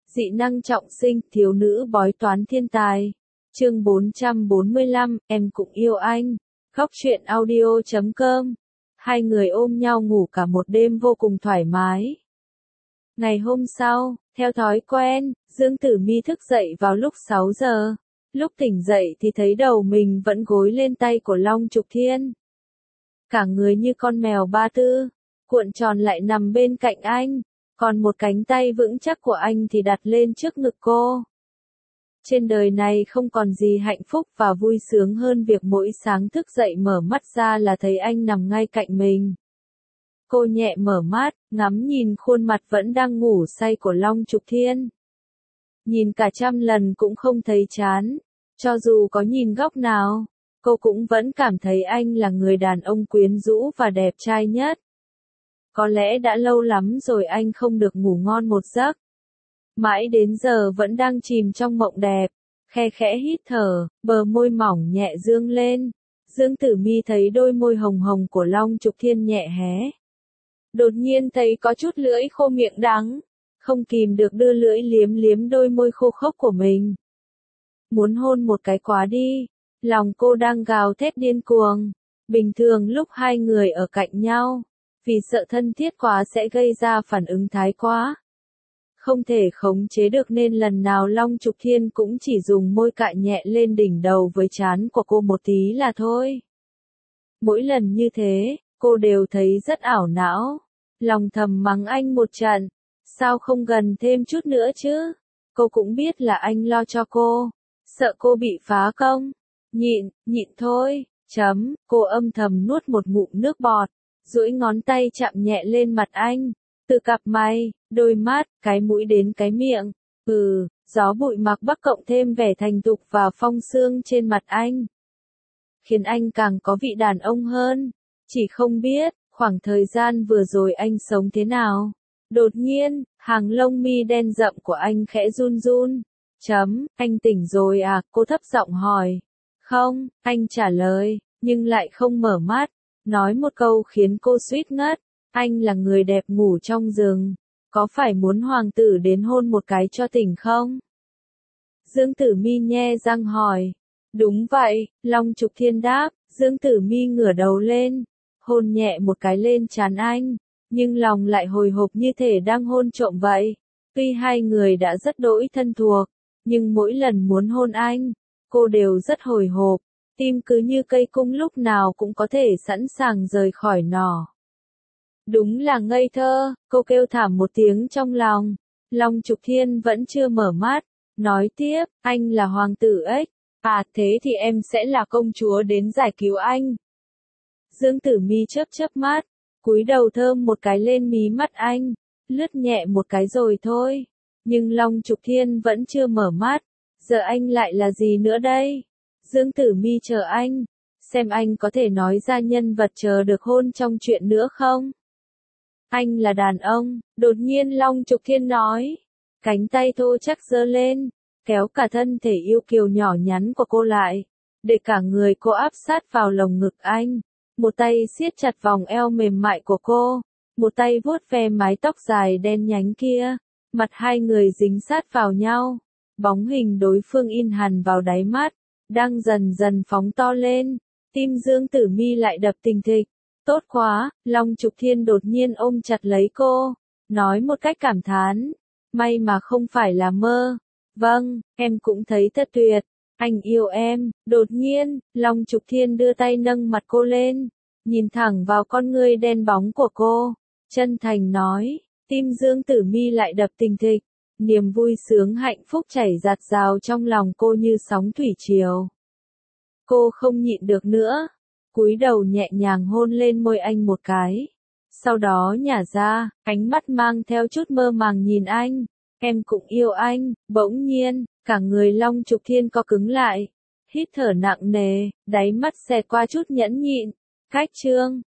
Dị năng trọng sinh, thiếu nữ bói toán thiên tài. Chương 445, em cũng yêu anh. Khóc chuyện audio.com. Hai người ôm nhau ngủ cả một đêm vô cùng thoải mái. Ngày hôm sau, theo thói quen, Dương Tử Mi thức dậy vào lúc 6 giờ. Lúc tỉnh dậy thì thấy đầu mình vẫn gối lên tay của Long Trục Thiên. Cả người như con mèo ba tư, cuộn tròn lại nằm bên cạnh anh, còn một cánh tay vững chắc của anh thì đặt lên trước ngực cô. Trên đời này không còn gì hạnh phúc và vui sướng hơn việc mỗi sáng thức dậy mở mắt ra là thấy anh nằm ngay cạnh mình. Cô nhẹ mở mắt, ngắm nhìn khuôn mặt vẫn đang ngủ say của Long Trục Thiên. Nhìn cả trăm lần cũng không thấy chán, cho dù có nhìn góc nào, cô cũng vẫn cảm thấy anh là người đàn ông quyến rũ và đẹp trai nhất. Có lẽ đã lâu lắm rồi anh không được ngủ ngon một giấc. Mãi đến giờ vẫn đang chìm trong mộng đẹp, khe khẽ hít thở, bờ môi mỏng nhẹ dương lên. Dương Tử Mi thấy đôi môi hồng hồng của Long Trục Thiên nhẹ hé. Đột nhiên thấy có chút lưỡi khô miệng đắng, không kìm được đưa lưỡi liếm liếm đôi môi khô khốc của mình. Muốn hôn một cái quá đi, lòng cô đang gào thét điên cuồng. Bình thường lúc hai người ở cạnh nhau, vì sợ thân thiết quá sẽ gây ra phản ứng thái quá. Không thể khống chế được nên lần nào Long Trục Thiên cũng chỉ dùng môi cạy nhẹ lên đỉnh đầu với trán của cô một tí là thôi. Mỗi lần như thế, cô đều thấy rất ảo não. Lòng thầm mắng anh một trận. Sao không gần thêm chút nữa chứ? Cô cũng biết là anh lo cho cô. Sợ cô bị phá công. Nhịn thôi. Cô âm thầm nuốt một ngụm nước bọt. Duỗi ngón tay chạm nhẹ lên mặt anh. Từ cặp mày, đôi mắt, cái mũi đến cái miệng. Gió bụi mặc bắc cộng thêm vẻ thành thục và phong sương trên mặt anh. Khiến anh càng có vị đàn ông hơn. Chỉ không biết, khoảng thời gian vừa rồi anh sống thế nào. Đột nhiên, hàng lông mi đen rậm của anh khẽ run run. Anh tỉnh rồi à? Cô thấp giọng hỏi. Không, anh trả lời, nhưng lại không mở mắt. Nói một câu khiến cô suýt ngất. Anh là người đẹp ngủ trong rừng. Có phải muốn hoàng tử đến hôn một cái cho tỉnh không? Dương Tử Mi nhe răng hỏi. Đúng vậy, Long Trục Thiên đáp. Dương Tử Mi ngửa đầu lên, hôn nhẹ một cái lên trán anh, nhưng lòng lại hồi hộp như thể đang hôn trộm vậy. Tuy hai người đã rất đỗi thân thuộc, nhưng mỗi lần muốn hôn anh, cô đều rất hồi hộp, tim cứ như cây cung lúc nào cũng có thể sẵn sàng rời khỏi nỏ. Đúng là ngây thơ, cô kêu thảm một tiếng trong lòng. Long Trục Thiên vẫn chưa mở mắt, nói tiếp, anh là hoàng tử ếch. À thế thì em sẽ là công chúa đến giải cứu anh. Dương Tử Mi chớp mắt, cúi đầu thơm một cái lên mí mắt anh, lướt nhẹ một cái rồi thôi. Nhưng Long Trục Thiên vẫn chưa mở mắt, giờ anh lại là gì nữa đây? Dương Tử Mi chờ anh, xem anh có thể nói ra nhân vật chờ được hôn trong chuyện nữa không? Anh là đàn ông, đột nhiên Long Trục Thiên nói, cánh tay thô chắc giơ lên, kéo cả thân thể yêu kiều nhỏ nhắn của cô lại, để cả người cô áp sát vào lồng ngực anh. Một tay siết chặt vòng eo mềm mại của cô, một tay vuốt ve mái tóc dài đen nhánh kia. Mặt hai người dính sát vào nhau, bóng hình đối phương in hằn vào đáy mắt, đang dần dần phóng to lên. Tim Dương Tử Mi lại đập thình thịch. Tốt quá, Long Trục Thiên đột nhiên ôm chặt lấy cô, nói một cách cảm thán, may mà không phải là mơ. Vâng, em cũng thấy thật tuyệt, anh yêu em. Đột nhiên, Long Trục Thiên đưa tay nâng mặt cô lên, nhìn thẳng vào con ngươi đen bóng của cô, chân thành nói. Tim Dương Tử Mi lại đập thình thịch, niềm vui sướng hạnh phúc chảy dạt dào trong lòng cô như sóng thủy triều. Cô không nhịn được nữa, cúi đầu nhẹ nhàng hôn lên môi anh một cái. Sau đó nhả ra, ánh mắt mang theo chút mơ màng nhìn anh. Em cũng yêu anh. Bỗng nhiên, cả người Long Trục Thiên co cứng lại, hít thở nặng nề, đáy mắt xẹt qua chút nhẫn nhịn. Cách chương